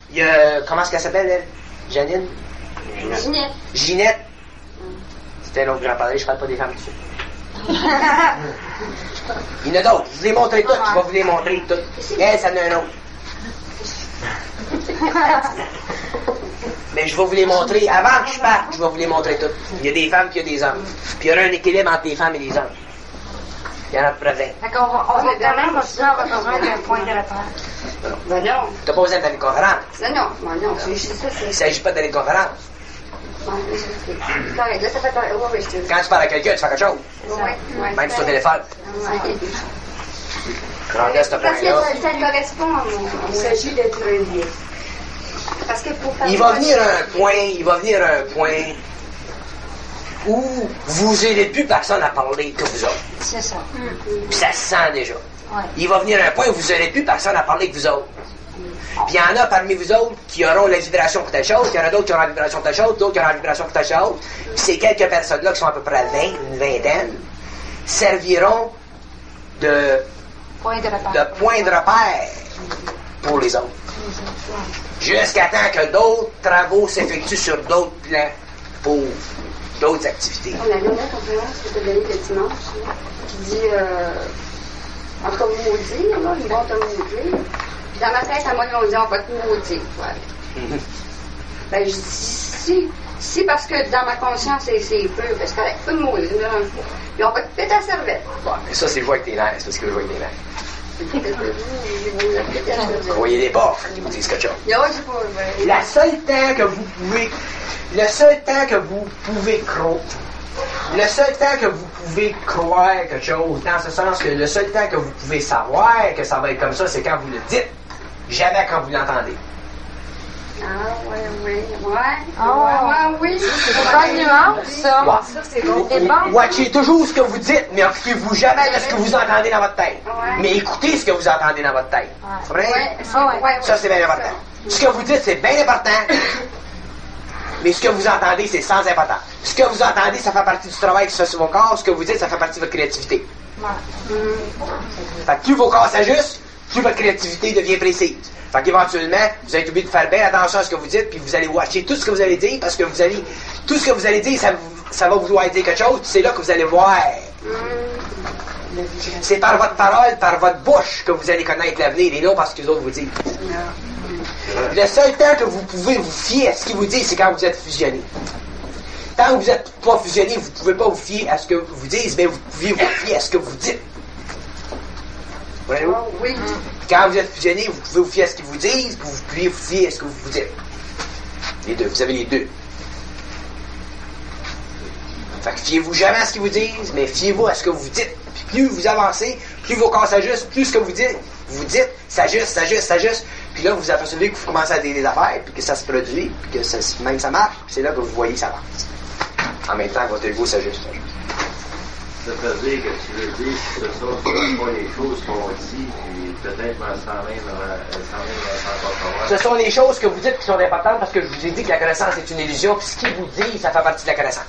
Il y a, comment est-ce qu'elle s'appelle, elle? Janine? Ginette. Ginette. C'était l'autre que j'en parlais, je parle pas des femmes dessus. Il y en a d'autres, je vous les montrer toutes, je vais vous les montrer toutes. Elle, ça en a un autre. Mais je vais vous les montrer, avant que je parte, je vais vous les montrer toutes. Il y a des femmes puis il y a des hommes. Puis il y aura un équilibre entre les femmes et les hommes. Il y en a à peu près 20. D'accord, on va quand même continuer, on va trouver un point de repère. Ben non. T'as pas besoin d'aller de conférence. Ben non, ben non, c'est ça, Il c'est... ne s'agit pas d'aller de conférence. C'est correct, là, ça fait correct. Oui, je te dis. Quand tu parles à quelqu'un, tu fais quelque chose. Oui, oui. Même sur ton téléphone. Regarde ce Parce que point-là. ça correspond à mon... Il s'agit d'être relié. Parce que pour faire... Il va venir un point où vous n'aurez plus personne à parler que vous autres. C'est ça. Puis ça se sent déjà. Ouais. Il va venir un point où vous n'aurez plus personne à parler que vous autres. Puis il y en a parmi vous autres qui auront la vibration pour telle chose, il y en a d'autres qui auront la vibration pour telle chose, d'autres qui auront la vibration pour telle chose. Puis ces quelques personnes-là, qui sont à peu près 20, une vingtaine, serviront de Point de repère. point de repère pour les autres. Jusqu'à temps que d'autres travaux s'effectuent sur d'autres plans pour d'autres activités. On a une autre conférence que tu as donnée le dimanche, là, qui dit, en tout cas, maudit, là, ils vont te maudire. Puis dans ma tête, à moi, ils m'ont dit, on va te maudire. Ouais. Ben, je dis, si, parce que dans ma conscience, c'est peu, parce que tu peux me maudire, me dérange pas. Puis on va te péter la serviette. Bon, mais ça, c'est jouer avec tes nerfs, c'est parce que je joue avec tes nerfs. Vous Croyez-les pas, ils vous disent quelque chose. non, je sais pas. Le seul temps que vous pouvez croire quelque chose, dans ce sens que le seul temps que vous pouvez savoir que ça va être comme ça, c'est quand vous le dites, jamais quand vous l'entendez. Ah, oui. C'est pas une nuance, ça. Ouais. Ça, c'est bon. C'est bon. Watchez toujours ce que vous dites, mais occupez-vous jamais de ce que vous entendez dans votre tête. Ouais. Mais écoutez ce que vous entendez dans votre tête. C'est vrai? Ça, c'est bien important. Ce que vous dites, c'est bien important. Mais ce que vous entendez, c'est sans important. Ce que vous entendez, ça fait partie du travail qui se fait sur vos corps. Ce que vous dites, ça fait partie de votre créativité. Fait que plus vos corps s'ajustent, plus votre créativité devient précise. Fait qu'éventuellement, vous allez être obligé de faire bien attention à ce que vous dites, puis vous allez watcher tout ce que vous allez dire, parce que tout ce que vous allez dire, ça va vouloir dire quelque chose, puis c'est là que vous allez voir. C'est par votre parole, par votre bouche que vous allez connaître l'avenir, et non parce que les autres vous disent. Le seul temps que vous pouvez vous fier à ce qu'ils vous disent, c'est quand vous êtes fusionné. Tant que vous n'êtes pas fusionné, vous ne pouvez pas vous fier à ce que vous disent, mais vous pouvez vous fier à ce que vous dites. Voyez-vous? Oui. Quand vous êtes fusionné, vous pouvez vous fier à ce qu'ils vous disent, puis vous pouvez vous fier à ce que vous dites. Les deux, vous avez les deux. Fait que fiez-vous jamais à ce qu'ils vous disent, mais fiez-vous à ce que vous dites. Puis plus vous avancez, plus vos corps s'ajustent, plus ce que vous dites s'ajuste. Puis là, vous apercevez que vous commencez à dire des affaires, puis que ça se produit, puis que même ça marche, puis c'est là que vous voyez que ça avance. En même temps que votre ego s'ajuste. Ça veut dire que tu veux dire que ce sont pas les choses qu'on dit, puis peut-être sans même encore savoir. Ce sont les choses que vous dites qui sont importantes parce que je vous ai dit que la connaissance est une illusion, puis ce qu'il vous dit, ça fait partie de la connaissance.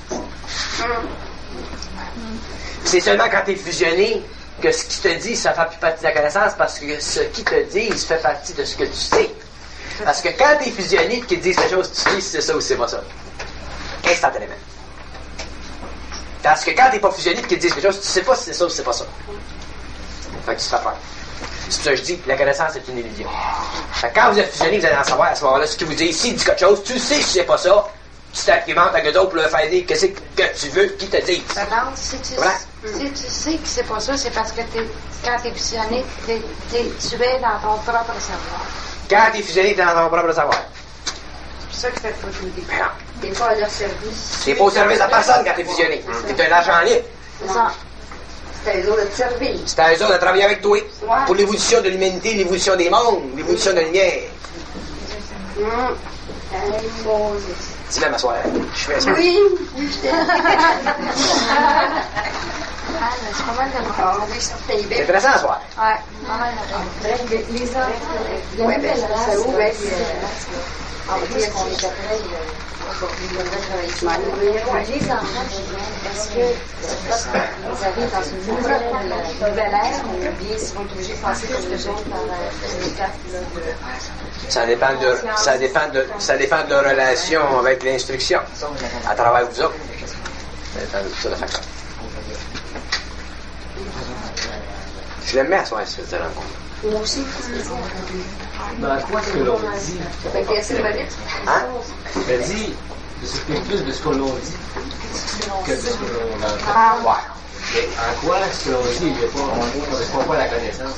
C'est seulement quand tu es fusionné que ce qui te dit, ça fait plus partie de la connaissance parce que ce qui te dit, ça fait partie de ce que tu sais. Parce que quand tu es fusionné et qu'ils te disent quelque chose, tu sais si c'est ça ou c'est pas ça. Instantanément. Parce que quand tu n'es pas fusionné et qu'ils te disent quelque chose, tu sais pas si c'est ça ou c'est pas ça. Fait que tu te fais peur. C'est pour ça que je dis que la connaissance est une illusion. Fait que quand vous êtes fusionné, vous allez en savoir à ce moment-là ce qu'ils vous disent. S'ils disent quelque chose, tu sais si c'est pas ça, tu t'argumentes avec eux autres pour leur faire dire qu'est-ce que tu veux qu'ils te disent. Alors, si tu sais que c'est pas ça, c'est parce que quand t'es fusionné, tu es dans ton propre savoir. Quand tu es fusionné, tu es dans ton propre savoir. C'est ça que fait pas tout le début. T'es pas à leur service. T'es pas au service à personne quand tu es fusionné. T'es un agent libre. C'est ça. C'est à eux autres de te servir. C'est à eux autres de travailler avec toi. Ouais. Pour l'évolution de l'humanité, l'évolution des mondes, l'évolution de la lumière. Dis-le, m'asseoir. Je fais ça. Oui. C'est pas mal de monde. Ah, oui, ça fait C'est bien. intéressant à soir. Ouais, pas mal de monde. Les enfants, Ouais, ben, ça ouvre, ben, en plus qu'on les appelle, les enfants, est-ce que vous arrivez dans une nouvelle ère ou bien ils vont obligés de passer quelque chose par l'étape Ça dépend de leur relation avec l'instruction à travers vous autres. Ça dépend de tout ça, le facteur. Je l'aime bien, cette rencontre. Moi aussi. Ben, quoi ce que l'on dit? Fait que c'est le mérite. Hein? Elle dit, je s'occupe plus de ce que l'on dit que de ce que l'on entend. Ah, Ouais. Et en quoi ce que l'on dit, il n'est pas, on ne correspond pas à la connaissance.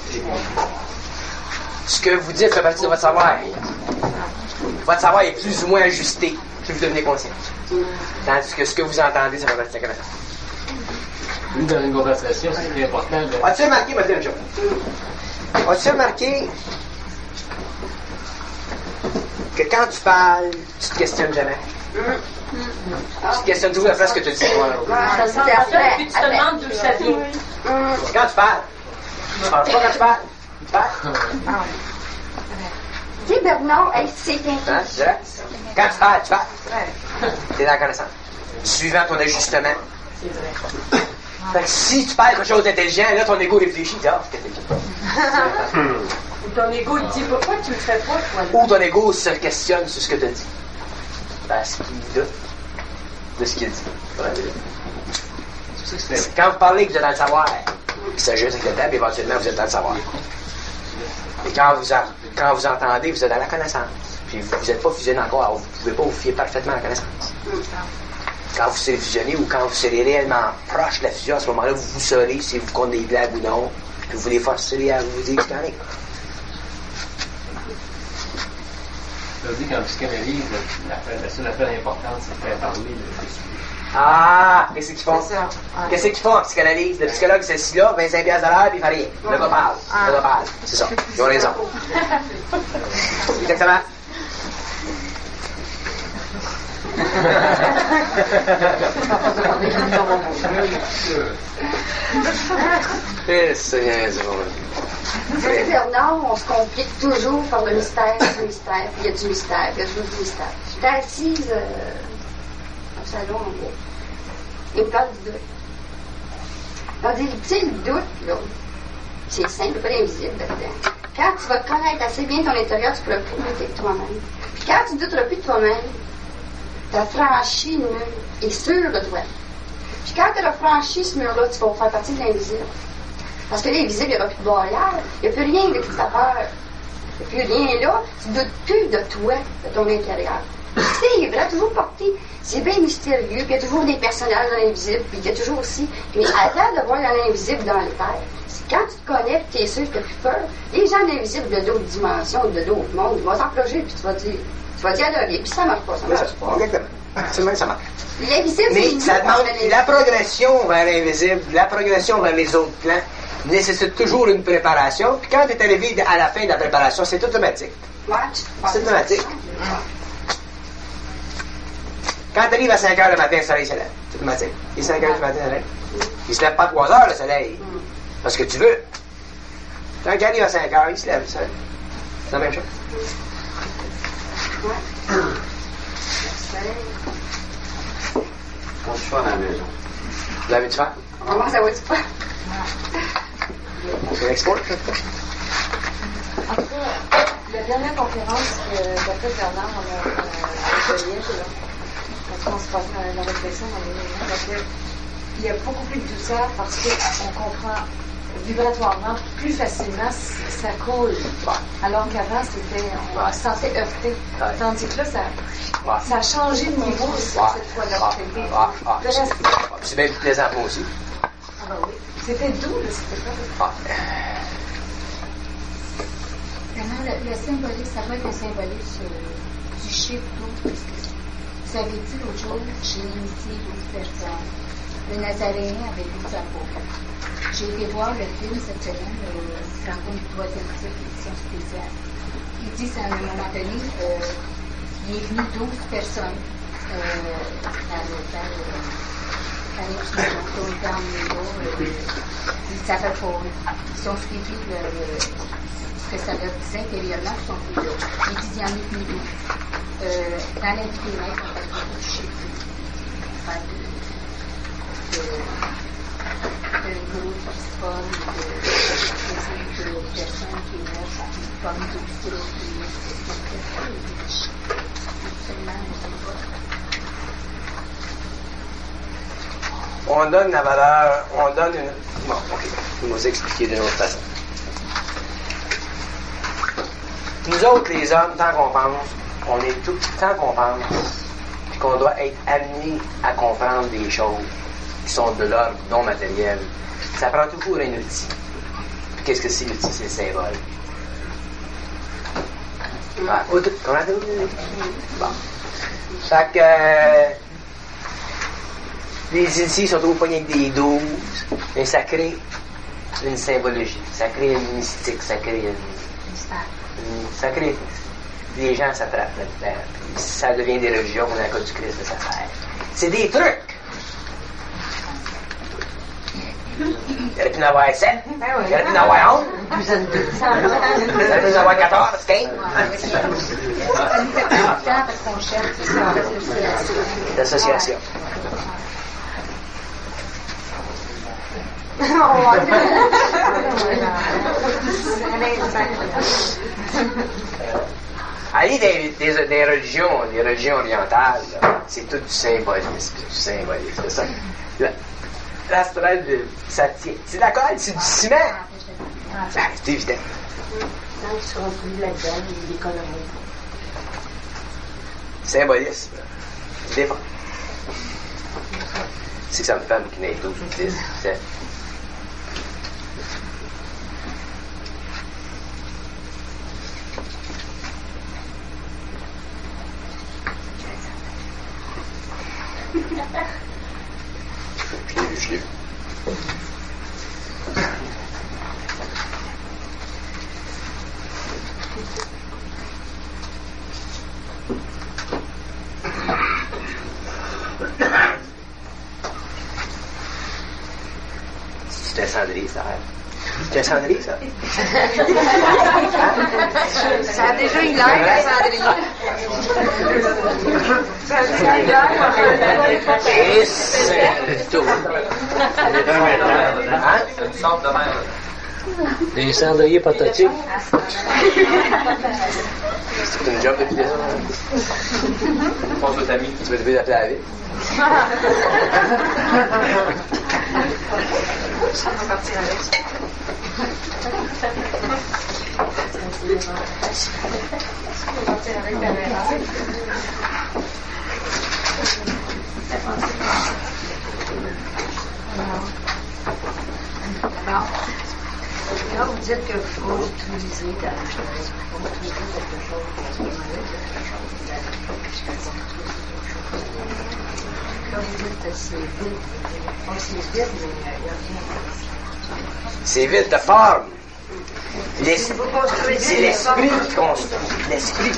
Ce que vous dites fait partie de votre savoir. Votre savoir est plus ou moins ajusté plus vous devenez conscient. Tandis que ce que vous entendez, ça fait partie de la connaissance. Lui, dans une conversation, c'est très important de... As-tu remarqué, ma dire chose? As-tu remarqué que quand tu parles, tu te questionnes jamais? Tu te questionnes toujours la phrase que tu dis. Ça, c'est après. Puis tu te demandes d'où ça vient. Quand tu parles, tu parles pas quand tu parles. Tu parles. Dis Bernard, hey, c'est Hein, un tu dirais? Quand tu parles, tu parles. T'es dans la connaissance. Suivant ton ajustement. Fait que si tu parles quelque chose d'intelligent, là, ton ego réfléchit, il dit, ah, c'est intelligent. Ton ego, il dit pourquoi tu le fais pas, toi? Ou ton ego se questionne sur ce que tu dis. Parce qu'il doute de ce qu'il dit. Quand vous parlez que vous êtes dans le savoir, il s'agit avec le temps, puis éventuellement, vous êtes dans le savoir. Et quand vous entendez, vous êtes dans la connaissance. Puis vous n'êtes pas fusionné encore, alors vous ne pouvez pas vous fier parfaitement à la connaissance. Quand vous serez fusionné ou quand vous serez réellement proche de la fusion, à ce moment-là, vous saurez si vous comptez des blagues ou non, puis vous les forcerez à vous dire ce qu'il y en est. Ça veut dire qu'en psychanalyse, la seule affaire importante, c'est de faire parler le sujet. Ah, qu'est-ce qu'ils font? C'est ça. Ouais. Qu'est-ce qu'ils font en psychanalyse? Le psychologue, c'est celui-là, 25$ de l'heure, puis il fait rien. Le gars parle. Le gars parle. C'est ça. Ils ont raison. Exactement. Eh, Seigneur, c'est bon. Dis Bernard, on se complique toujours par le mystère, du mystère, puis il y a du mystère, puis il y a toujours du mystère. J'étais assise au salon en bas. Il me parle du doute. On dit, tu sais, le doute, là, c'est simple, pas invisible dedans. Quand tu vas te connaître assez bien ton intérieur, tu pourras plus douter de toi-même. Puis quand tu ne douteras plus de toi-même, tu as franchi le mur et sûr de toi. Puis quand tu auras franchi ce mur-là, tu vas faire partie de l'invisible. Parce que l'invisible, il n'y aura plus de barrière, il n'y a plus rien de qui t'a peur. Il n'y a plus rien là, tu ne doutes plus de toi, de ton intérieur. C'est vrai, toujours porté, c'est bien mystérieux, puis il y a toujours des personnages dans l'invisible, puis il y a toujours aussi, puis attends de voir l'invisible dans les terres. Quand tu te connais, puis tu es sûr que tu n'as plus peur, les gens d'invisibles de d'autres dimensions, de d'autres mondes, ils vont s'enclocher, puis tu vas dialoguer, puis ça marche pas, ça marche pas. Exactement. C'est même ça marche. L'invisible, Mais c'est ça nous, demande on a la progression vers l'invisible, la progression vers les autres plans nécessite toujours une préparation. Puis quand tu es arrivé à la fin de la préparation, c'est automatique. C'est automatique. Quand tu arrives à 5 heures le matin, le soleil se lève. C'est automatique. Il est 5 heures du matin, le soleil. Il se lève pas à 3 heures, le soleil. Parce que tu veux. Quand il arrive à 5 heures, il se lève, le soleil. C'est la même chose. Quand tu fais à la maison. Vous l'avez-tu fait? Comment ça va-tu pas? C'est l'export? En tout cas, la dernière conférence d'après Bernard, on a atelier, parce qu'on se passe la réflexion dans les moments, parce qu'il y a beaucoup plus de douceur parce qu'on comprend vibratoirement plus facilement ça coule. Alors qu'avant, on se sentait heurté. Tandis que là, ça a changé de niveau cette fois-là. C'est bien plus plaisant pour moi aussi. Ah ben oui. C'était doux, là, c'était pas. Vraiment, le symbolique, ça peut être un symbolique du chiffre 12, parce que vous avez dit l'autre jour, j'ai initié 12 personnes. Le Nazaréen avait 12 apôtres. J'ai été voir le film cette semaine, Rencontre du troisième type, édition spéciale. Il dit à un moment donné, il est venu 12 personnes à l'hôtel qui ont été emmenés là. Ils savaient pas. Ils ont suivi ce que ça leur disait intérieurement, ils sont plus là. Ils disent, il y en a plus d'eau. Dans l'invité maître, on fait beaucoup de chez eux. On fait de gros qui se forment, de personnes qui meurent, qui forment d'obstacles, On donne la valeur, on donne une... Bon, ok, je vais vous expliquer d'une autre façon. Nous autres, les hommes, tant qu'on pense, on est tout tant qu'on pense, puis qu'on doit être amené à comprendre des choses qui sont de l'ordre non matériel, ça prend toujours un outil. Puis qu'est-ce que c'est l'outil? C'est le symbole. Ah, comment ça dit? Bon. Fait que les initiés sont au poignet des 12, mais ça crée une symbologie, ça crée une mystique, ça crée ça crée... Les gens s'attrapent là-dedans, puis ça devient des religions, on a cas du Christ de sa terre. C'est des trucs! Il aurait pu en avoir 7, il aurait pu en avoir 11, il aurait pu en avoir 14, 15. Ça nous fait plus de temps parce qu'on cherche L'association. Aller des religions orientales, c'est tout du symbolisme, c'est ça. L'astral, ça tient. C'est d'accord, c'est du ciment. C'est évident. Quand ils seront plus là-dedans, ils décolleront. Symbolisme. Défend. C'est que ça me fait qui n'est tout. C'est... Je l'ai vu. C'est un cendrier, ça rêve. C'est un cendrier, ça? Ça a déjà eu l'air, le cendrier. Ça a déjà eu l'air. Et c'est tout. C'est une sorte de mer. Des cendriers prototypes. C'est une job depuis des ans. Pense aux amis. Tu vas devoir l'appeler à la ville. On va partir avec ça. On va partir avec la mère. Alors, quand vous dites que vous utilisez dans la chose, vous utilisez quelque chose pour se demander quelque chose, quand vous dites que c'est vide, donc c'est vide, mais il n'y a rien. C'est vide de forme. Si vous construisez C'est l'esprit qui construit. L'esprit.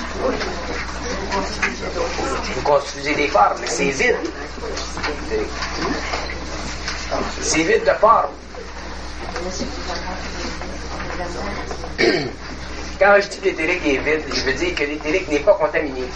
Vous construisez des formes, mais c'est vide. C'est vide de forme. Quand je dis que l'éthérique est vide, je veux dire que l'éthérique n'est pas contaminé.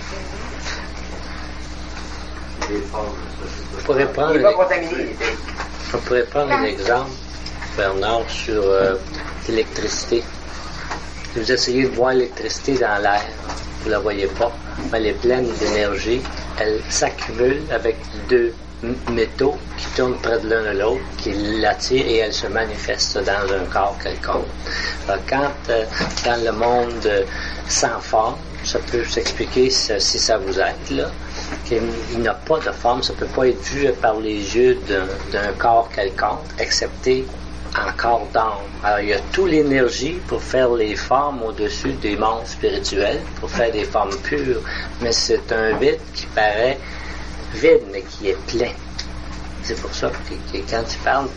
On pourrait prendre Il n'est pas contaminé, l'éthérique. On pourrait prendre un exemple, Bernard, sur l'électricité. Si vous essayez de voir l'électricité dans l'air, vous ne la voyez pas, mais elle est pleine d'énergie, elle s'accumule avec deux métaux qui tournent près de l'un de l'autre, qui l'attirent et elle se manifeste dans un corps quelconque. Alors, quand dans le monde sans forme, ça peut s'expliquer si ça vous aide, là, qu'il n'a pas de forme, ça ne peut pas être vu par les yeux d'un corps quelconque, excepté en corps d'âme. Alors, il y a toute l'énergie pour faire les formes au-dessus des mondes spirituels, pour faire des formes pures, mais c'est un vide qui paraît vide, mais qui est plein. C'est pour ça que quand tu parles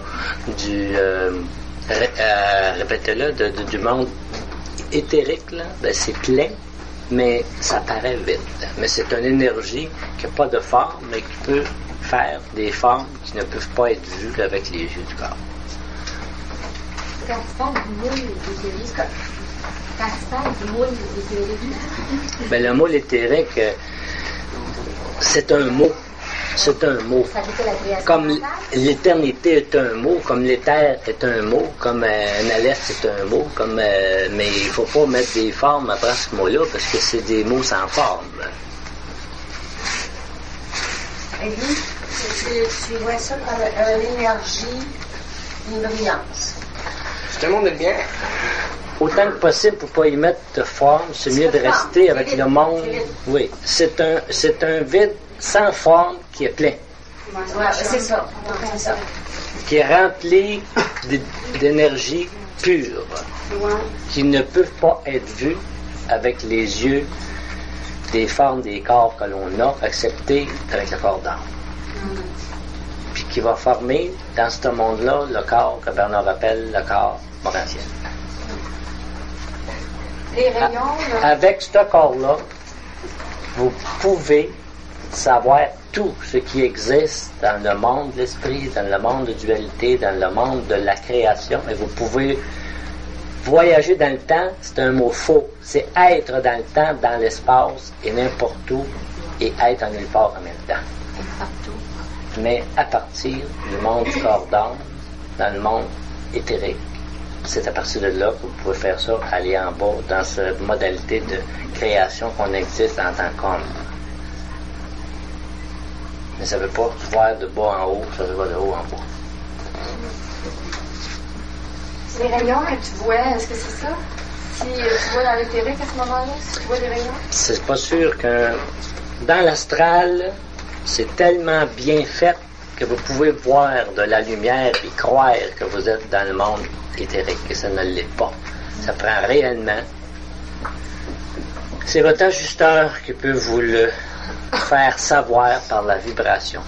répétez-le, du monde éthérique, là, ben c'est plein, mais ça paraît vide. Mais c'est une énergie qui n'a pas de forme, mais qui peut faire des formes qui ne peuvent pas être vues avec les yeux du corps. Quand tu parles du moule éthérique, quand tu parles du moule éthérique, Ben, le moule éthérique, c'est un mot. C'est un mot. ça veut dire la création Comme mentale. l'éternité est un mot, comme l'éther est un mot, comme un alès est un mot, comme mais il faut pas mettre des formes après ce mot-là parce que c'est des mots sans forme. Et lui, tu vois ça comme une énergie, une brillance. C'est un monde de lumière. Autant que possible pour pas y mettre de forme, c'est mieux de rester avec le monde. Oui, c'est un vide sans forme qui est plein, Ouais, c'est ça. On fait ça. qui est rempli d'énergie pure, qui ne peuvent pas être vues avec les yeux des formes des corps que l'on a, excepté avec le corps d'âme. Puis qui va former dans ce monde-là le corps que Bernard appelle le corps morancien. Les rayons, là, Avec ce corps-là, vous pouvez savoir tout ce qui existe dans le monde de l'esprit, dans le monde de dualité, dans le monde de la création, et vous pouvez voyager dans le temps. C'est un mot faux. C'est être dans le temps, dans l'espace et n'importe où, et être en nulle part en même temps. Mais à partir du monde du corps d'âme, dans le monde éthérique. C'est à partir de là que vous pouvez faire ça, aller en bas dans cette modalité de création qu'on existe en tant qu'homme. Mais ça ne veut pas voir de bas en haut, ça va de haut en bas. les rayons que tu vois, est-ce que c'est ça? Si tu vois dans l'éthérique à ce moment-là, si tu vois des rayons? C'est pas sûr que dans l'astral, c'est tellement bien fait que vous pouvez voir de la lumière et croire que vous êtes dans le monde éthérique, et ça ne l'est pas. Ça prend réellement. C'est votre ajusteur qui peut vous le faire savoir par la vibration.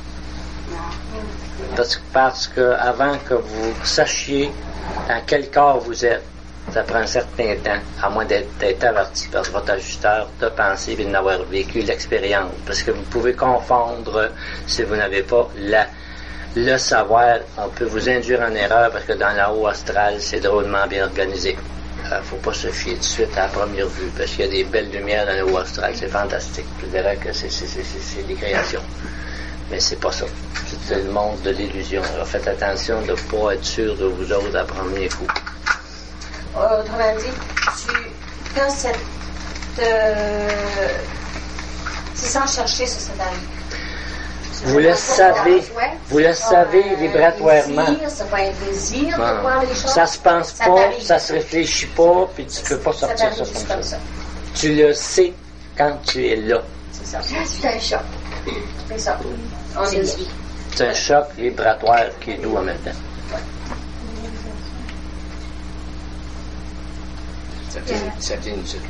Parce que avant que vous sachiez dans quel corps vous êtes, ça prend un certain temps, à moins d'être averti par votre ajusteur de penser et d'avoir vécu l'expérience. Parce que vous pouvez confondre si vous n'avez pas le savoir. On peut vous induire en erreur parce que dans la haut astral, c'est drôlement bien organisé. Faut pas se fier tout de suite à la première vue, parce qu'il y a des belles lumières dans le haut astral, c'est fantastique. Je dirais que c'est des créations. Mais c'est pas ça. C'est le monde de l'illusion. Alors faites attention de ne pas être sûr de vous autres à premier coup. Autrement dit, quand c'est sans chercher sur cette année. Vous le savez vibratoirement. C'est pas un désir de voir les choses. Ça se pense pas, ça se réfléchit pas, puis tu peux pas sortir ça comme ça. Tu le sais quand tu es là. C'est ça. C'est un choc. C'est ça. On est dit. C'est un choc vibratoire qui est doux en même temps. Ça vient inutile.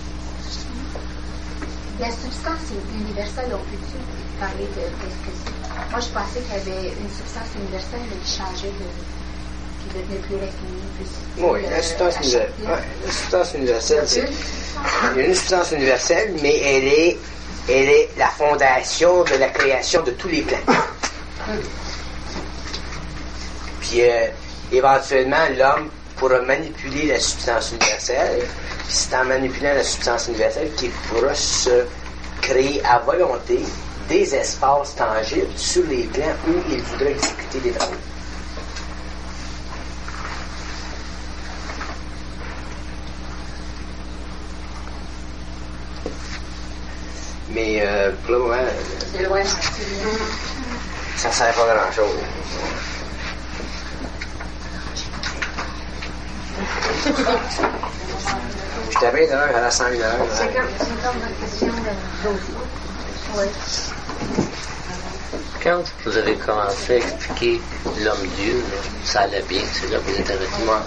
La substance universelle, on peut-tu parler de qu'est-ce que c'est? Moi, je pensais qu'il y avait une substance universelle qui changeait qui devenait plus raffinée, plus Oui, la substance universelle. Ouais, la substance universelle, c'est. Il y a une substance universelle, mais elle est la fondation de la création de tous les plans. Puis, éventuellement, l'homme pourra manipuler la substance universelle. Puis c'est en manipulant la substance universelle qu'il pourra se créer à volonté des espaces tangibles sur les plans où il voudrait exécuter des travaux. Mais pour le moment, C'est loin. ça ne sert pas à grand-chose. Je t'avais une heure à la 100 000 heures. C'est comme la question de l'autre. Oui. Quand vous avez commencé à expliquer l'homme-dieu, là, ça allait bien, c'est là que vous êtes arrêté. Moi.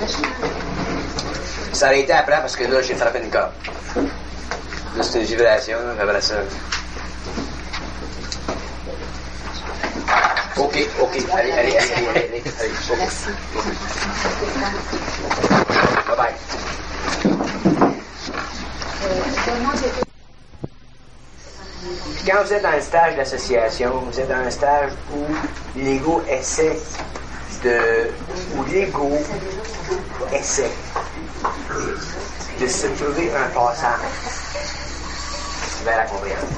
Ça a été après parce que là, j'ai frappé une corde. Là, c'est une vibration, là, après ça. OK, allez. OK. Merci. Bye-bye. Moi, j'étais Puis quand vous êtes dans le stage d'association, vous êtes dans un stage où l'ego essaie de se trouver un passage vers la compréhension.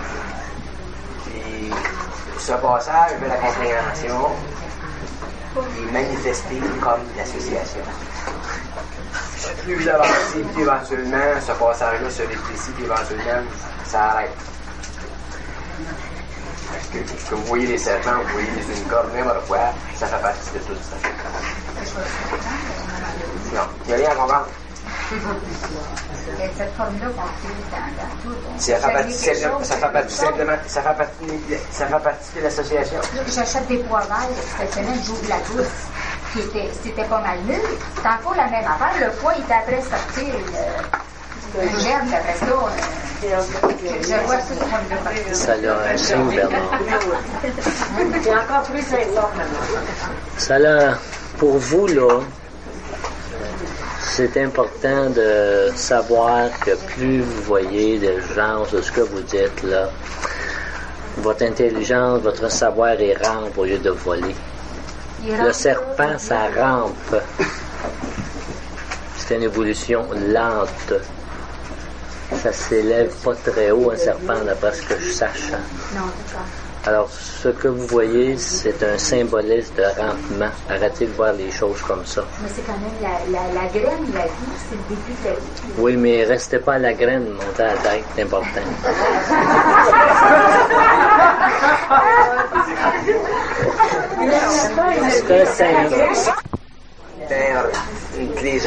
Puis ce passage vers la compréhension est manifesté comme l'association. Plus vous avancez, puis éventuellement, ce passage-là se rétrécit, puis éventuellement, ça arrête. Que vous voyez les serpents, vous voyez les unicornes, n'importe quoi, ça fait partie de tout ça. Non, il n'y a rien à comprendre. Cette forme-là qu'on trouve dans tout. Ça fait partie de l'association. J'achète des poivelles, cette semaine, j'ouvre la douce. C'était pas mal nul. C'est encore la même affaire. Le poids, il était après sortir le germe, après ça. Je vois ça comme le Ça l'a un signe, Bernard. C'est encore plus intense maintenant. Ça l'a, pour vous, là, c'est important de savoir que plus vous voyez le genre de ce que vous dites, là, votre intelligence, votre savoir est rampe au lieu de voler. Le serpent, ça rampe. C'est une évolution lente. Ça s'élève pas très haut, un serpent, d'après ce que je sache. Non, d'accord. Alors, ce que vous voyez, c'est un symbolisme de rampement. Arrêtez de voir les choses comme ça. Mais c'est quand même la graine, la vie, c'est le début de la vie. Oui, mais restez pas à la graine, montez à la tête, c'est important. C'est simple. Vers une clé.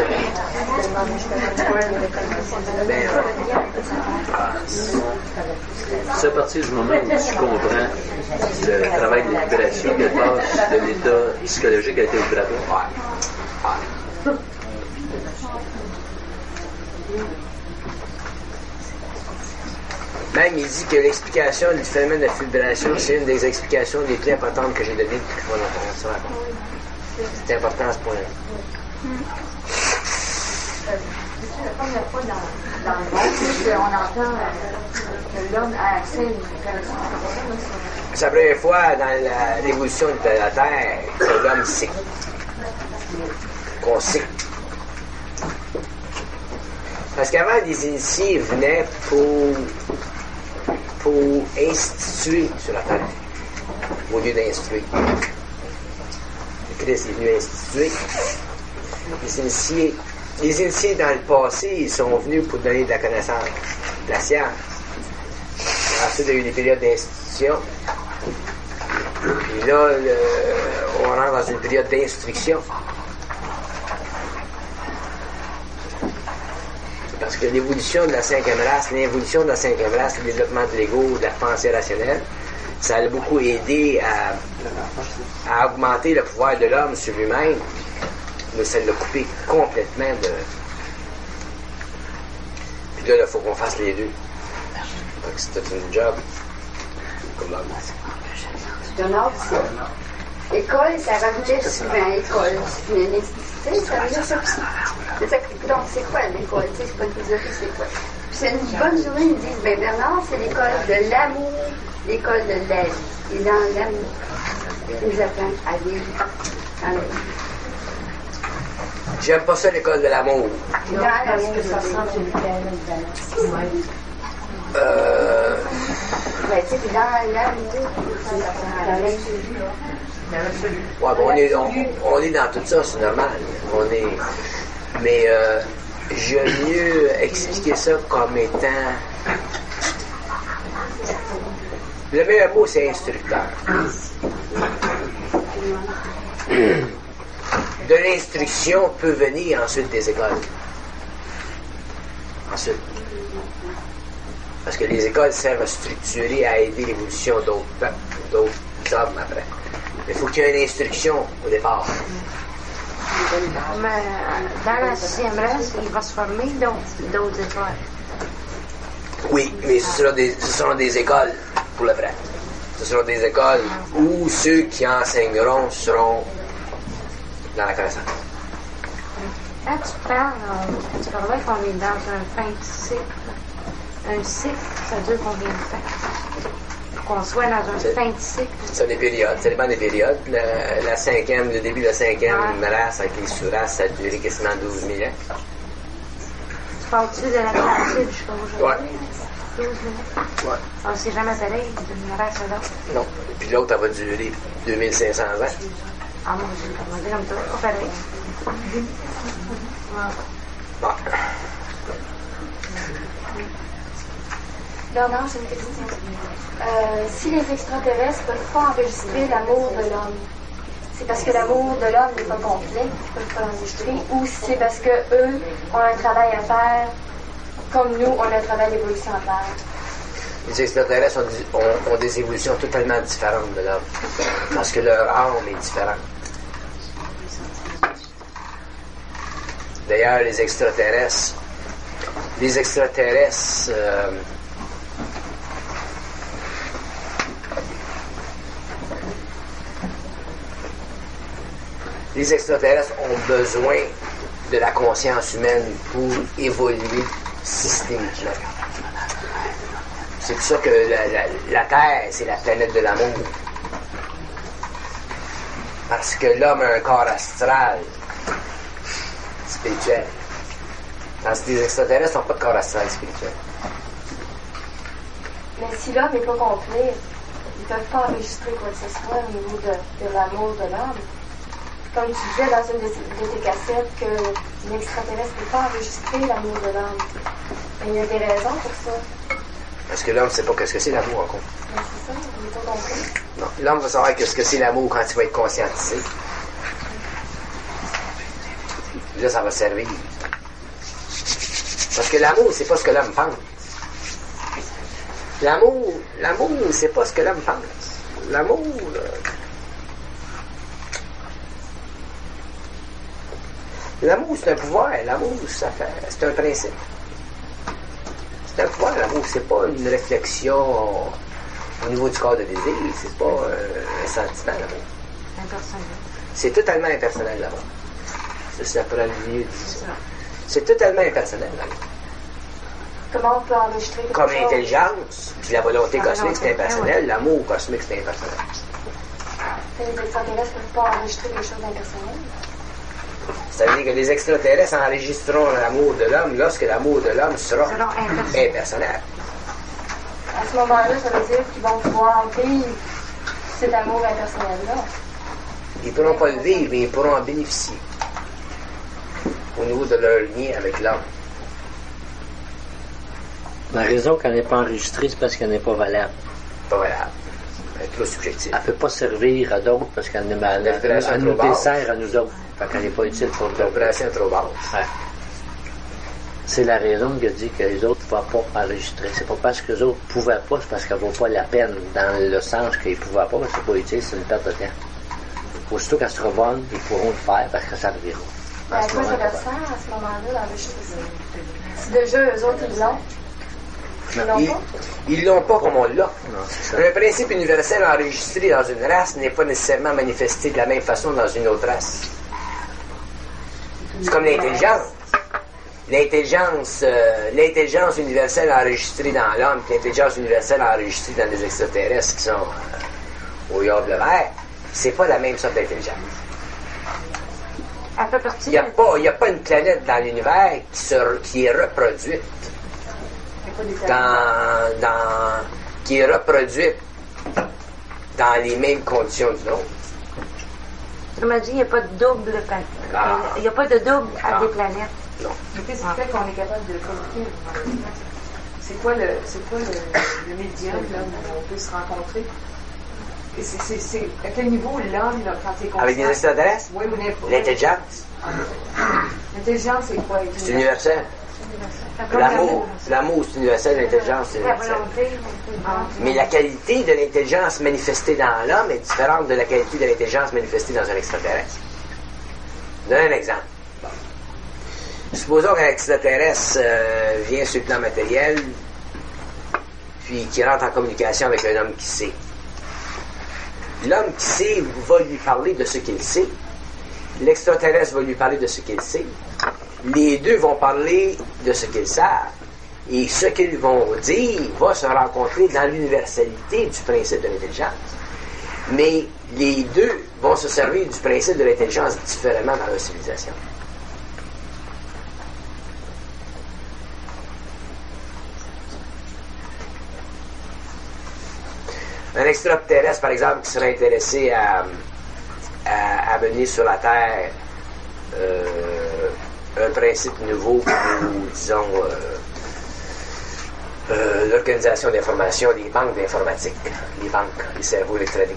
C'est à partir du moment où tu comprends le travail de libération de passe de l'état psychologique à l'état vibratoire. Même, il dit que l'explication du phénomène de fibrillation, c'est une des explications les plus importantes que j'ai données depuis que je vois l'information à la compte. C'est important à ce point-là. C'est la première fois dans le monde qu'on entend que l'homme a accès à une relation comme ça. C'est la première fois dans l'évolution de la Terre que l'homme sait. Qu'on sait. Parce qu'avant, les initiés venaient pour instituer sur la Terre, au lieu d'instruire. Christ est venu instituer. Les initiés dans le passé, ils sont venus pour donner de la connaissance, de la science. Ensuite, il y a eu des périodes d'institution. Puis là, on rentre dans une période d'instruction. Parce que l'évolution de la cinquième race, le développement de l'ego, de la pensée rationnelle, ça a beaucoup aidé à augmenter le pouvoir de l'homme sur lui-même, mais ça l'a coupé complètement de... Puis là, il faut qu'on fasse les deux. Donc, c'était une job. Comme l'homme. Donald, école, ça rajoutait souvent école. Tu sais, ça veut dire ça aussi. Donc, c'est quoi l'école? Tu sais, c'est pas une philosophie, c'est quoi? Puis c'est une bonne journée, ils me disent, ben Bernard, c'est l'école de l'amour, l'école de la vie. Et dans l'amour, ils nous apprennent à vivre dans la vie. J'aime pas ça, l'école de l'amour. Dans l'amour, ça sent une ben, tu sais, puis dans l'amour, ça apprend à la vie. Ouais, bon, on est dans tout ça, c'est normal. Mais j'aime mieux expliquer ça comme étant... Le meilleur mot, c'est instructeur. De l'instruction peut venir ensuite des écoles. Ensuite. Parce que les écoles servent à structurer, à aider l'évolution d'autres hommes après. Mais il faut qu'il y ait une instruction au départ. Mais dans la sixième race, il va se former d'autres écoles. Oui, mais ce seront des écoles, pour le vrai. Ce seront des écoles où ceux qui enseigneront seront dans la connaissance. Là, tu parlais qu'on est dans un fin de cycle. Un cycle, ça dure combien de temps? Pour qu'on soit dans un fin de cycle. Ça des périodes, ça dépend des périodes. La cinquième, le début de la cinquième race avec les sous-races, ça a duré quasiment 12 000 ans. Tu parles-tu de l'Atlantide jusqu'à aujourd'hui? Ouais. 12 000 ans? Ouais. Ah, c'est jamais pareil d'une race à l'autre. Non. Puis l'autre, elle va durer 2500 ans. Ah mon Dieu, on va dire comme ça, pas pareil. Bon. Bernard, j'ai une question. Si les extraterrestres ne peuvent pas enregistrer l'amour de l'homme, c'est parce que l'amour de l'homme n'est pas complet qu'ils ne peuvent pas l'enregistrer, ou c'est parce qu'eux ont un travail à faire comme nous, on a un travail d'évolution à faire? Les extraterrestres ont des évolutions totalement différentes de l'homme. Parce que leur âme est différente. D'ailleurs, les extraterrestres, les extraterrestres ont besoin de la conscience humaine pour évoluer systémiquement. C'est pour ça que la Terre, c'est la planète de l'amour. Parce que l'homme a un corps astral, spirituel. Tandis que les extraterrestres n'ont pas de corps astral spirituel. Mais si l'homme n'est pas complet, ils ne peuvent pas enregistrer quoi que ce soit au niveau de l'amour de l'homme. Comme tu disais dans une de tes cassettes que l'extraterrestre ne peut pas enregistrer l'amour de l'homme. Mais il y a des raisons pour ça. Parce que l'homme ne sait pas qu'est-ce que c'est l'amour encore. Mais c'est ça, il n'est pas compris. Non, l'homme va savoir qu'est-ce que c'est l'amour quand il va être conscientisé. Là, ça va servir. Parce que l'amour, c'est pas ce que l'homme pense. L'amour, c'est pas ce que l'homme pense. L'amour, l'amour, c'est un pouvoir. L'amour, c'est un principe. C'est un pouvoir, l'amour. C'est pas une réflexion au niveau du corps de désir. C'est pas un sentiment, l'amour. Impersonnel. C'est totalement impersonnel, l'amour. Ça pourrait le mieux dire ça. C'est totalement impersonnel, l'amour. Comment on peut enregistrer quelque Comme chose? l'intelligence, puis la volonté cosmique, c'est impersonnel. L'amour cosmique, c'est impersonnel. Les extraterrestres ne peuvent pas enregistrer des choses impersonnelles? Ça veut dire que les extraterrestres enregistreront l'amour de l'homme lorsque l'amour de l'homme sera impersonnel. À ce moment-là, ça veut dire qu'ils vont pouvoir vivre cet amour impersonnel-là. Ils ne pourront pas le vivre, mais ils pourront en bénéficier au niveau de leur lien avec l'homme. La raison qu'elle n'est pas enregistrée, c'est parce qu'elle n'est pas valable. Pas valable. Elle est trop subjective. Elle ne peut pas servir à d'autres parce qu'elle nous dessert à nous autres. Fait qu'elle n'est pas utile pour d'autres. L'opération est trop basse. Ouais. C'est la raison que dit que les autres ne vont pas enregistrer. C'est pas parce que les autres ne pouvaient pas, c'est parce qu'elle ne vaut pas la peine dans le sens qu'ils ne pouvaient pas, parce que c'est pas utile, c'est une perte de temps. Aussitôt qu'elle sera bonne, ils pourront le faire parce que ça reviendra. Mais à quoi ça va faire à ce moment-là d'enregistrer ça? Si déjà eux autres ils l'ont. Ils l'ont pas comme on l'a. Un principe universel enregistré dans une race n'est pas nécessairement manifesté de la même façon dans une autre race. C'est comme l'intelligence. L'intelligence universelle enregistrée dans l'homme, l'intelligence universelle enregistrée dans les extraterrestres qui sont au yard de verre, c'est pas la même sorte d'intelligence. Il n'y a pas une planète dans l'univers qui est reproduite. Qui est reproduite dans les mêmes conditions du nôtre. On m'a dit qu'il n'y a pas de double planète. Il n'y a pas de double à des planètes. Non. Mais qu'est-ce qui fait qu'on est capable de communiquer? C'est quoi le médium là, où on peut se rencontrer? Et c'est à quel niveau l'homme, là, quand il est conscient? Avec des extraterrestres? Oui, ou n'importe. L'intelligence. L'intelligence, c'est quoi? C'est universel. L'amour, c'est universel, l'intelligence, c'est universel. Mais la qualité de l'intelligence manifestée dans l'homme est différente de la qualité de l'intelligence manifestée dans un extraterrestre. Je donne un exemple. Bon. Supposons qu'un extraterrestre vient sur le plan matériel, puis qui rentre en communication avec un homme qui sait. L'homme qui sait va lui parler de ce qu'il sait. L'extraterrestre va lui parler de ce qu'il sait. Les deux vont parler de ce qu'ils savent. Et ce qu'ils vont dire va se rencontrer dans l'universalité du principe de l'intelligence. Mais les deux vont se servir du principe de l'intelligence différemment dans leur civilisation. Un extraterrestre, par exemple, qui serait intéressé à amener sur la Terre un principe nouveau pour, disons, l'organisation d'information des banques d'informatique, les banques, les cerveaux électroniques.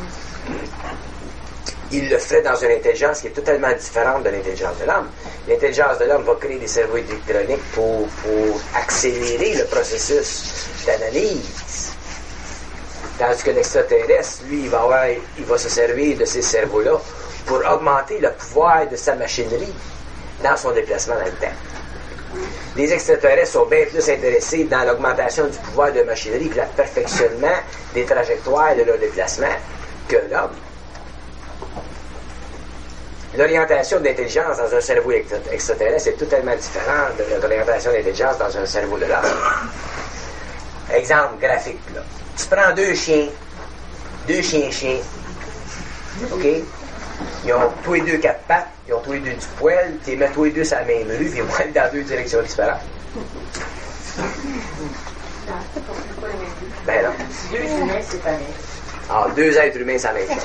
Il le fait dans une intelligence qui est totalement différente de l'intelligence de l'homme. L'intelligence de l'homme va créer des cerveaux électroniques pour accélérer le processus d'analyse. Tandis que l'extraterrestre, lui, il va se servir de ces cerveaux-là pour augmenter le pouvoir de sa machinerie dans son déplacement dans le temps. Les extraterrestres sont bien plus intéressés dans l'augmentation du pouvoir de machinerie que le perfectionnement des trajectoires de leur déplacement que l'homme. L'orientation d'intelligence dans un cerveau extraterrestre est totalement différente de l'orientation d'intelligence dans un cerveau de l'homme. Exemple graphique, là. Tu prends deux chiens, OK? Ils ont tous les deux quatre pattes, ils ont tous les deux du poil, tu les mets tous les deux sur la même rue, puis ils vont aller dans deux directions différentes. Ben non. Deux humains, c'est pareil. Ah, deux êtres humains, c'est la même chose.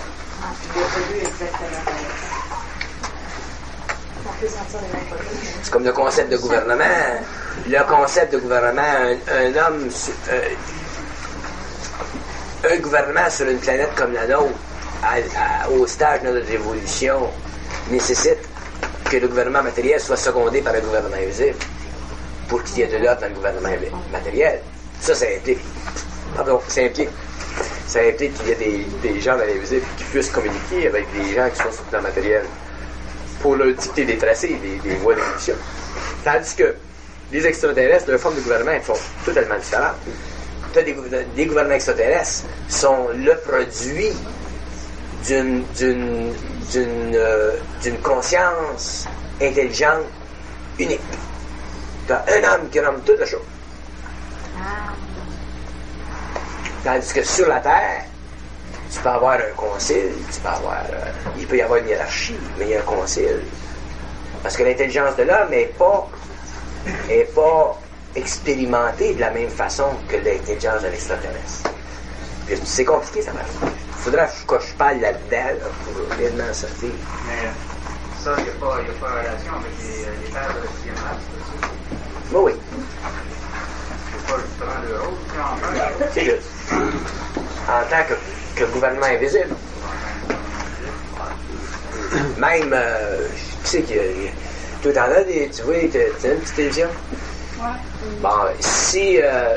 C'est comme le concept de gouvernement. Le concept de gouvernement, un gouvernement sur une planète comme la nôtre, au stage de notre évolution, nécessite que le gouvernement matériel soit secondé par un gouvernement invisible pour qu'il y ait de l'ordre dans le gouvernement matériel. Ça implique. Ça implique qu'il y ait des gens dans l'invisible qui puissent communiquer avec des gens qui sont sur le plan matériel pour leur dicter des tracés, des voies d'évolution. Tandis que les extraterrestres, leur forme de gouvernement, sont totalement différentes. Des gouvernements extraterrestres sont le produit d'une conscience intelligente unique. Tu as un homme qui nomme toutes les choses. Tandis que sur la Terre, tu peux avoir un concile, il peut y avoir une hiérarchie, mais il y a un concile. Parce que l'intelligence de l'homme n'est pas expérimentée de la même façon que l'intelligence de l'extraterrestre. Puis c'est compliqué, ça marche. Il faudra que je parle là-dedans là, pour réellement sortir. Mais ça, il n'y a pas relation avec les terres de Sienna, c'est ça? Oui. C'est pas justement le rôle qui en fait. C'est juste. En tant que gouvernement invisible. Même, tu sais que tout en as des. Tu vois, tu as une petite télévision? Ouais. Bon, si.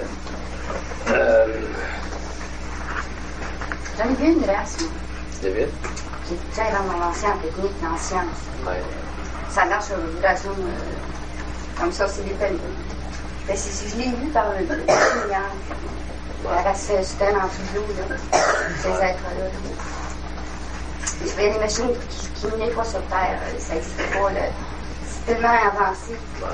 J'en ai vu une race, moi. Tu l'as vu? Qui est très avancée en technique, en sciences. Ouais. Ça marche sur une relation comme ça, c'est des pelles. Mais je l'ai vu par le lumière. La race c'était en fuseau, là, ces êtres-là. Je voyais des machines qui venaient pas sur Terre, ça n'existait pas, là. C'est tellement avancé.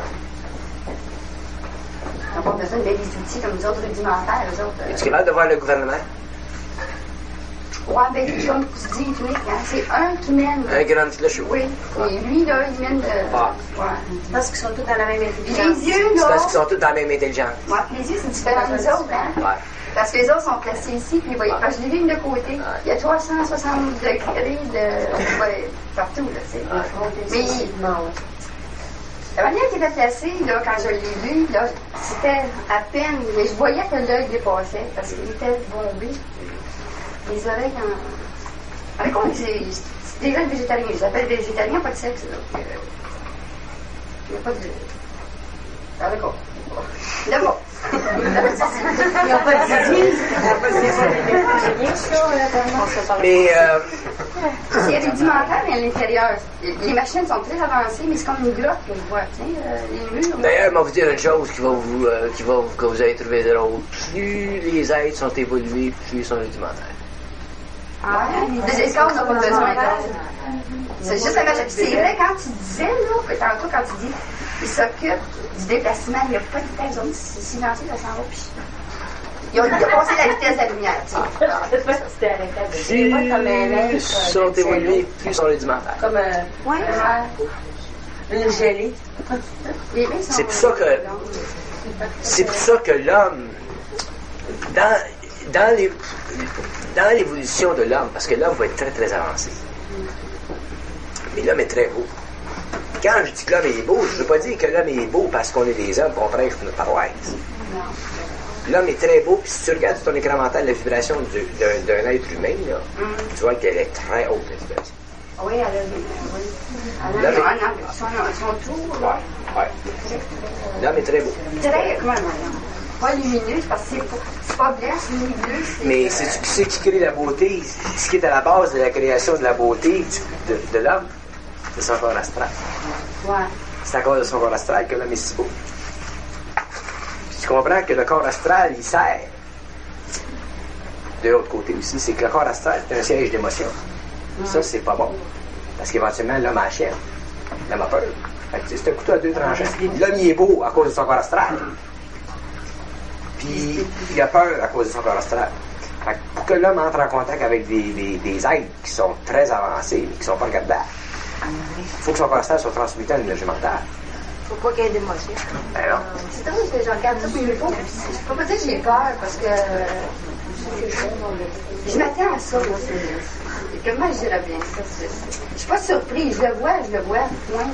Ils n'ont pas besoin de des outils comme nous autres rudimentaires, eux autres. Es-tu capable de voir le gouvernement? Ouais, ben, comme tu dis, unique, hein, c'est un qui mène. Un grand flush. Oui. Et lui, là, il mène de. Ah. Ouais. Parce qu'ils sont tous dans la même intelligence. Les yeux, C'est là. parce qu'ils sont tous dans la même intelligence. Ouais, les yeux, c'est différent des autres, hein. Ouais. Parce que les autres sont placés ici, puis voyez, parce que je les vis de côté. Il y a 360 degrés de. Ouais, partout, là, tu sais. Mais. La manière qu'il était placé, là, quand je l'ai vu, là, c'était à peine. Mais je voyais que l'œil dépassait, parce qu'il était bombé. Les oreilles en. Avec quoi, c'est des gens végétariens. Je les appelle végétariens, pas de sexe, donc. Il n'y a pas de. Avec quoi? Là-bas. Ils n'ont pas de zizi. Mais. C'est rudimentaire, mais à l'intérieur. Les machines sont très avancées, mais c'est comme une grotte que je vois. Tiens, les murs. D'ailleurs, je vais vous dire une chose que vous allez trouver drôle. Plus les êtres sont évolués, plus ils sont rudimentaires. Ah, des escales, on n'a pas besoin d'aide. C'est juste la machine. C'est vrai, quand tu disais, là, que tantôt, quand tu dis il s'occupe du déplacement. Il n'y a pas de vitesse. C'est silencieux, ça s'en va. Puis ils ont dépassé la vitesse de la lumière. Plus sont évolués, plus sont rudimentaires. Comme une gelée. C'est pour ça que l'homme, dans l'évolution de l'homme, parce que l'homme va être très très avancé, mais l'homme est très beau. Quand je dis que l'homme est beau, je ne veux pas dire que l'homme est beau parce qu'on est des hommes qu'on prêche pour notre paroisse. L'homme est très beau, puis si tu regardes sur ton écran mental la vibration d'un être humain, là, tu vois qu'elle est très haute, la vibration. Oui, elle a son tour. Ouais. L'homme est très beau. Très, pas lumineux, parce que c'est pas blanc, c'est lumineux. Mais c'est ce qui crée la beauté, ce qui est à la base de la création de la beauté de l'homme, c'est son corps astral. Ouais. C'est à cause de son corps astral que l'homme est si beau. Tu comprends que le corps astral, il sert. De l'autre côté aussi, c'est que le corps astral, c'est un siège d'émotion. Ça, c'est pas bon. Parce qu'éventuellement, l'homme a la chienne. L'homme a peur. C'est un couteau à deux tranchants. L'homme, il est beau à cause de son corps astral. Puis, il a peur à cause de son corps astral. Pour que l'homme entre en contact avec des êtres qui sont très avancés, mais qui ne sont pas regardables, il faut que son corps astral soit transmuté en énergie mentale. Faut pas qu'il y ait d'émotion. Ben non. C'est drôle que je regarde ça sur le fond. Je peux pas dire que j'ai peur parce que je m'attends à ça, moi. Comment je dirais bien ça? Je suis pas surprise. Je le vois. Point.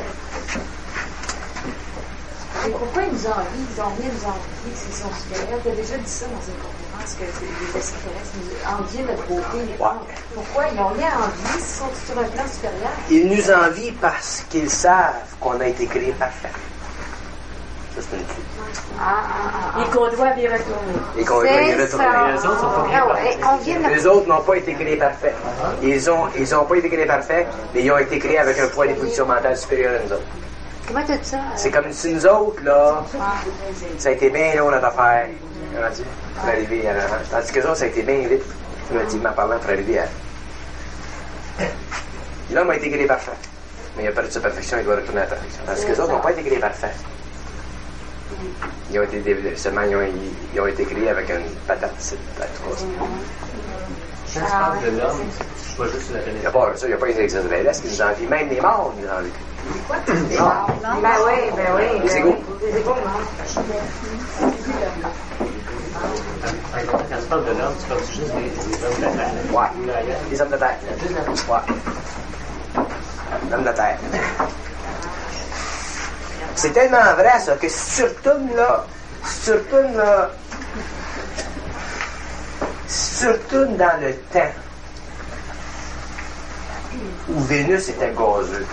Et pourquoi ils nous envient? Ils ont envie de nous envier s'ils sont supérieurs. Tu as déjà dit ça dans une conférence que les extraterrestres nous envient notre beauté. Ouais. Pourquoi? Ils ont rien envie s'ils sont sur un plan supérieur. Ils nous envient parce qu'ils savent qu'on a été créé parfait. Ça, c'est une clé. Et qu'on doit y retourner. Et qu'on doit y retourner. Les autres sont pas créés parfaits. Les autres n'ont pas été créés parfaits. Ils ont pas été créés parfaits, mais ils ont été créés avec un poids d'évolution mentale supérieur à nous autres. Comment tu dis ça? C'est comme si nous autres, là, ça a été bien long notre affaire. Pour arriver à la... Tandis que les autres, ça a été bien vite, relativement parlant, pour arriver à... L'homme a été créé parfait. Mais il a perdu sa perfection, il doit retourner à la perfection. Tandis que les autres n'ont pas été créés parfaits. Ils ont été seulement ils ont été créés avec une patate à trois. Quand tu parles de l'homme, c'est pas juste la Il n'y a pas ça, il n'y a pas les extraterrestres qui nous envient. Même les morts nous envient. Quoi? Les morts? Ben oui. Les égaux. Les égaux morts. Quand tu parles de l'homme, tu parles juste des hommes de la terre. Ouais. Les hommes de terre. Ouais. L'homme de terre. C'est tellement vrai, ça, que si tu retournes là, si tu retournes dans le temps où Vénus était gazeux,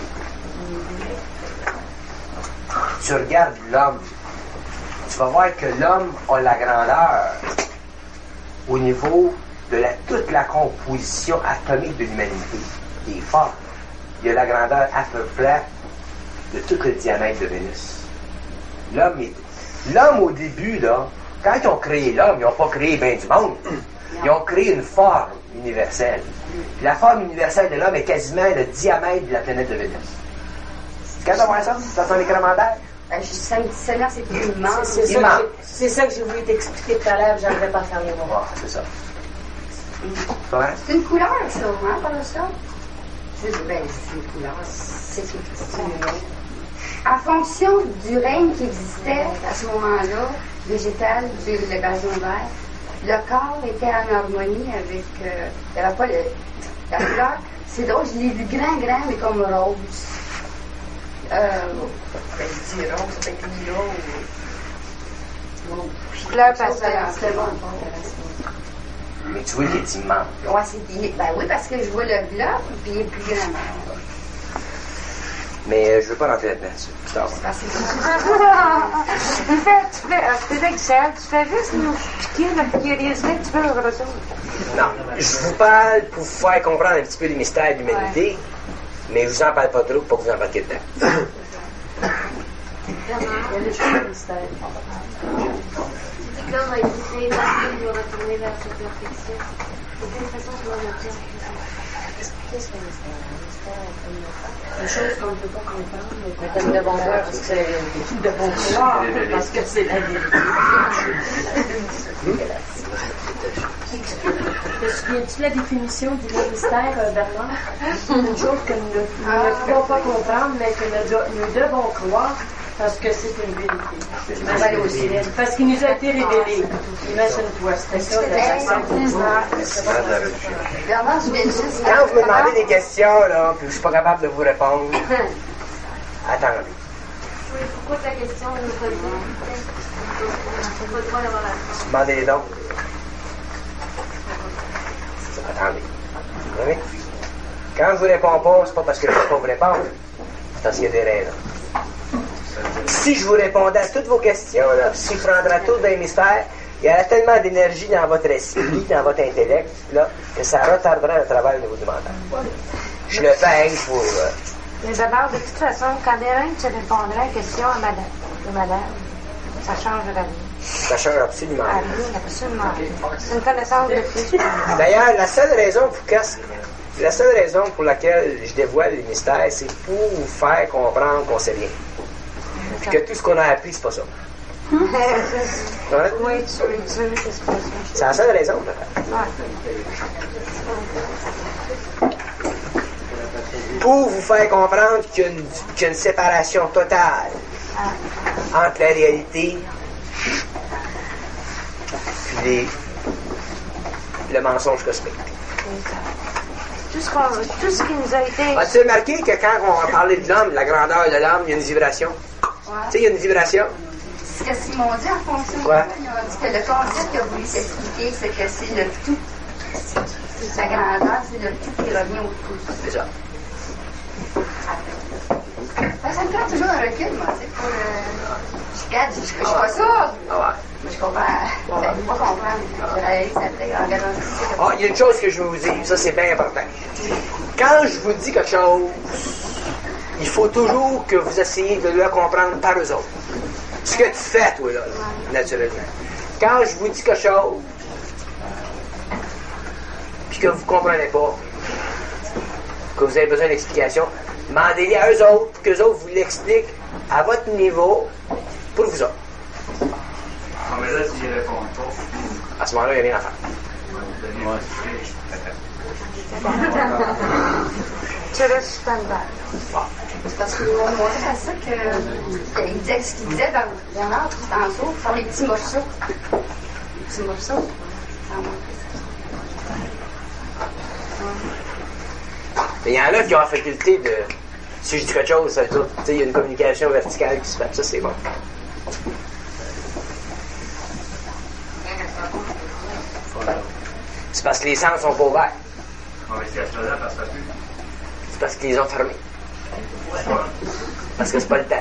tu regardes l'homme, tu vas voir que l'homme a la grandeur au niveau de toute la composition atomique de l'humanité. Il est fort. Il a la grandeur à peu près de tout le diamètre de Vénus. L'homme au début, là, quand ils ont créé l'homme, ils n'ont pas créé bien du monde. Ils ont créé une forme universelle. Puis la forme universelle de l'homme est quasiment le diamètre de la planète de Vénus. Tu capable de voir ça dans ton écran mental? Celle-là, c'est immense. C'est ça que j'ai voulu t'expliquer tout à l'heure, j'arrivais pas à faire les mots. C'est ça. C'est une couleur, ça, hein, par ça? C'est une couleur. C'est en fonction du règne qui existait à ce moment-là, végétal, le gazon vert, le corps était en harmonie avec... il n'y avait pas la couleur. C'est drôle, je l'ai vu grand, mais comme rose. Je dis rose, ça peut être lilas ou... Couleur pastel, c'est bon. Mais tu vois qu'il est immense. Ouais, oui, parce que je vois le bloc, puis il est plus grand. Mais je veux pas rentrer là-dedans. Tu fais Excel, tu fais juste nous piquer la curiosité que tu veux ressources. Non, je vous parle pour vous faire comprendre un petit peu les mystères de l'humanité, mais je vous en parle pas trop pour que vous en parliez dedans. Il y a des choses de mystère. L'homme a été créé, il doit retourner vers cette perfection. De quelle façon tu vas le dire? Qu'est-ce qu'un mystère? Un mystère comme une chose qu'on ne peut pas comprendre, mais comme de bon cœur, parce que c'est de bon cœur, parce que c'est la vérité. Te souviens-tu de la définition du mot mystère, Bernard? Une chose que nous ne pouvons pas comprendre, mais que nous devons croire parce que c'est une vérité. Parce qu'il nous a été révélé. Imagine-toi, c'était ça. Bernard, je viens juste... Quand vous me demandez des questions, là, puis je suis pas capable de vous répondre, attendez. Oui, pourquoi ta question nous revient? On n'a pas le droit d'avoir la réponse. Demandez donc. Attendez. Vous comprenez? Quand je vous réponds pas, c'est pas parce que je ne peux pas vous répondre. C'est parce qu'il y a des raisons. Si je vous répondais à toutes vos questions, là, si je prendrais tout dans les mystères, il y aurait tellement d'énergie dans votre esprit, dans votre intellect, là, que ça retarderait le travail au niveau du mental. Je le fais pour... Mais Bernard, de toute façon, quand tu répondrais à la question à madame, ça change la vie. Ça change absolument. Ah oui, absolument. C'est une connaissance de plus. D'ailleurs, la seule raison pour laquelle je dévoile les mystères, c'est pour vous faire comprendre qu'on sait rien. Puis que tout ce qu'on a appris, c'est pas ça. Oui, c'est pas ça. C'est la seule raison, peut-être. Pour vous faire comprendre qu'il y a une séparation totale entre la réalité et le mensonge cosmique. Tout ce qui nous a été... As-tu remarqué que quand on a parlé de l'homme, de la grandeur de l'homme, il y a une vibration? Tu sais, il y a une vibration. Ce que Simon dit en fonction, ouais. Ils ont dit que le concept qu'il a voulu s'expliquer, c'est que c'est le tout. C'est sa grandeur, c'est le tout qui revient au tout. C'est ça. Ça me prend toujours un recul, moi, tu sais, pour... Je suis pas sourde. Mais je comprends. Pas comprendre. Il y a une chose que je veux vous dire, ça c'est bien important. Quand je vous dis quelque chose, il faut toujours que vous essayiez de le comprendre par eux autres. Ce que tu fais, toi, là, naturellement. Quand je vous dis quelque chose, puis que vous ne comprenez pas, que vous avez besoin d'explication, demandez-les à eux autres, pour qu'eux autres vous l'expliquent à votre niveau, pour vous autres. Ah, mais là, si je réponds pas. À ce moment-là, il n'y a rien à faire. Tu restes standard. C'est parce qu'ils m'ont montré à ça qu'il disait ce qu'il disait dans Bernard tantôt, faire les petits morceaux. Les petits morceaux. Il y en a qui ont la faculté de... Si je dis quelque chose, ça veut dire, il y a une communication verticale qui se fait. Ça, c'est bon. C'est parce que les sens sont pas ouverts. C'est parce qu'ils les ont fermés. Parce que c'est pas le temps.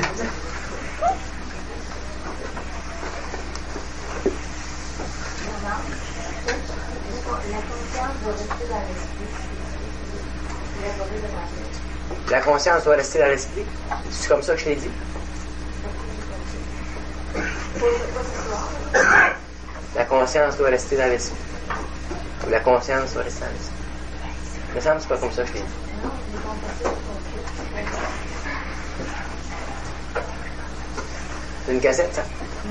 La conscience doit rester dans l'esprit. C'est comme ça que je l'ai dit. La conscience doit rester dans l'esprit. La conscience doit rester dans l'esprit. Il me semble que c'est pas comme ça que je l'ai dit. C'est une cassette, ça? Non.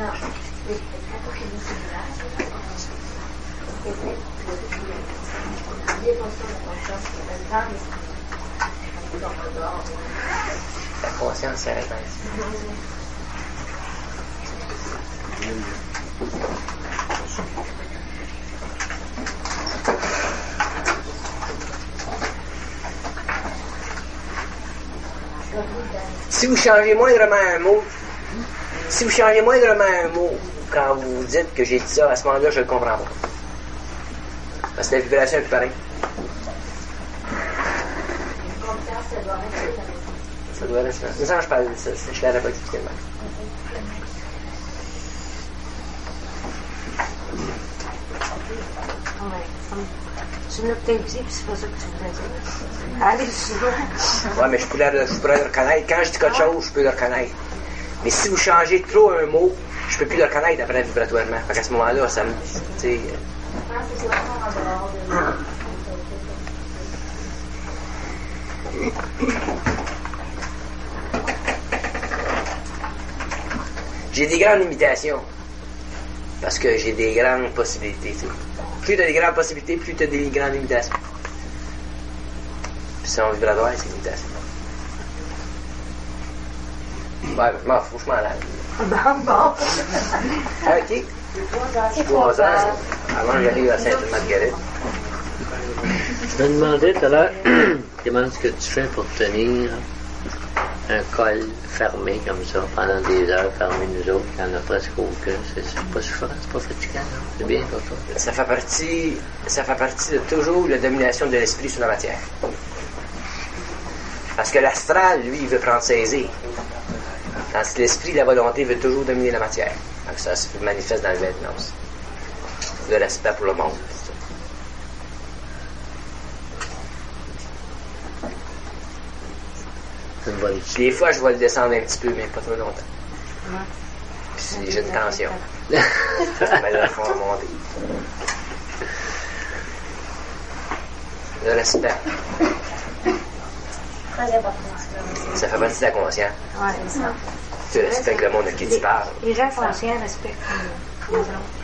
La conscience, c'est reste dans l'esprit. Si vous changez moindrement un mot, quand vous dites que j'ai dit ça, à ce moment-là, je ne le comprends pas. Parce que la vibration est plus pareille. Ça doit rester. Mais ça, je parle de ça. Je l'avais pas expliqué tellement. Tu l'as peut-être dit, puis c'est pas ça que tu voulais dire. Allez, souvent. Ouais, mais je pourrais le reconnaître. Quand je dis quelque chose, je peux le reconnaître. Mais si vous changez trop un mot, je peux plus le reconnaître après vibratoirement. Fait qu'à ce moment-là, ça me... Tu sais... J'ai des grandes limitations. Parce que j'ai des grandes possibilités. T'sais. Plus tu as des grandes possibilités, plus tu as des grandes limitations. Puis si on vibratoire, c'est limitations. Ouais, je m'en fous, je m'en lave. Bon. OK. 3 heures. Avant que j'arrive à Sainte-Marguerite. Je me demandais tout à l'heure comment est-ce que tu fais pour tenir un col fermé comme ça pendant des heures parmi nous autres, il n'y en a presque aucun. C'est pas souffrant, c'est pas fatigant, non? C'est bien pour toi. Ça fait partie de toujours la domination de l'esprit sur la matière. Parce que l'astral, lui, il veut prendre saisir. Tandis que l'esprit, la volonté, veut toujours dominer la matière. Donc ça se manifeste dans le vêtement aussi. Le respect pour le monde. Des fois, je vais le descendre un petit peu, mais pas trop longtemps. Puis j'ai une tension. Mais là, il faut remonter. Le respect. Très important. Ça fait partie de la conscience. Ouais, c'est ça. Tu respectes le monde à qui tu parles. Les gens conscients respectent les autres.